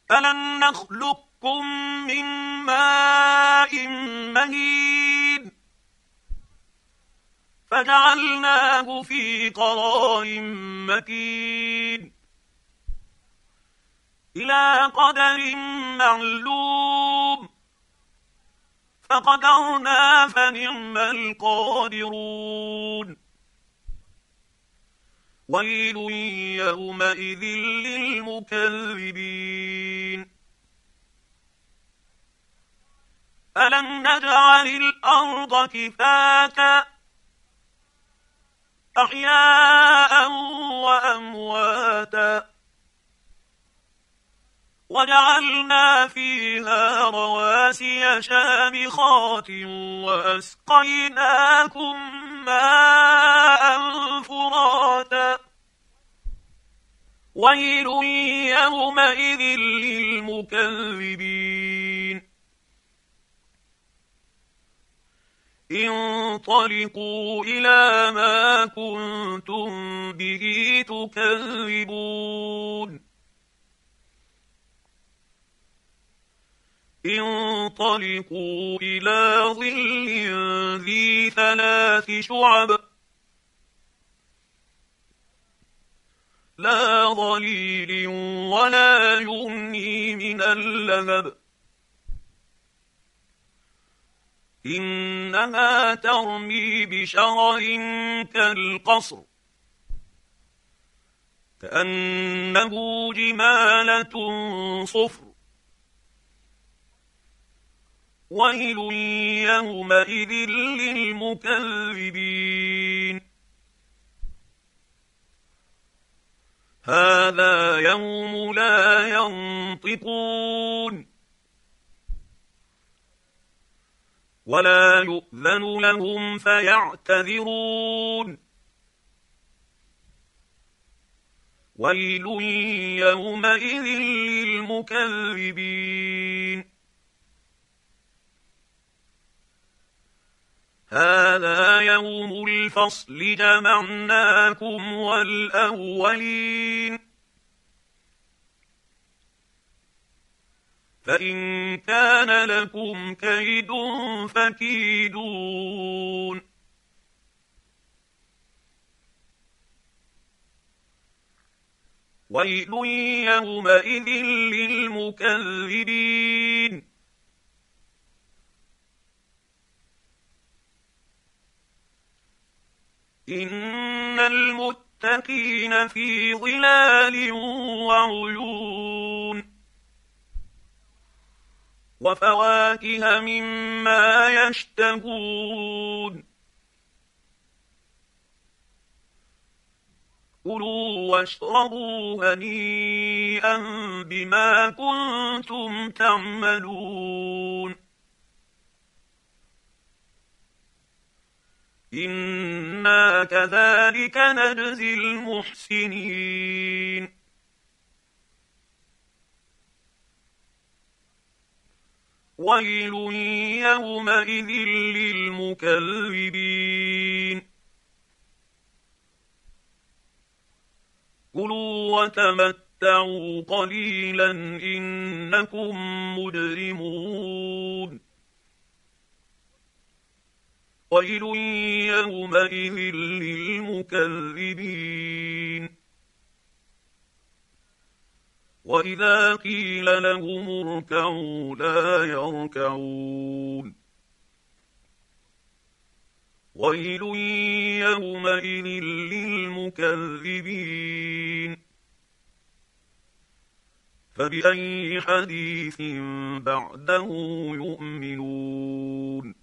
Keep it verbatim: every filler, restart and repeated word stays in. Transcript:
ألم نخلقكم من ماء مهين فجعلناه في قرار مكين إلى قدر معلوم فقدرنا فنعم القادرون ويل يومئذ للمكذبين ألم نجعل الأرض كفاتا أحياء وأمواتا وجعلنا فيها رواسي شامخات وأسقيناكم ماء فراتا ويل يومئذ للمكذبين انطلقوا إلى ما كنتم به تكذبون انطلقوا إلى ظل ذي ثلاث شعب لا ظليل ولا يغني من اللهب إنها ترمي بشرر كالقصر كأنه جمالة صفر ويل يومئذ للمكذبين هذا يوم لا ينطقون ولا يؤذن لهم فيعتذرون ويل يومئذ للمكذبين هذا يوم الفصل جمعناكم والأولين فإن كان لكم كيد فكيدون ويل يومئذ للمكذبين إن المتقين في ظلال وعيون وفواكه مما يشتهون كلوا واشربوا هنيئا بما كنتم تعملون إنا كذلك نجزي المحسنين ويل يومئذ للمكذبين كلوا وتمتعوا قليلا إنكم مجرمون ويل يومئذ للمكذبين وإذا قيل لهم اركعوا لا يركعون ويل يومئذ للمكذبين فبأي حديث بعده يؤمنون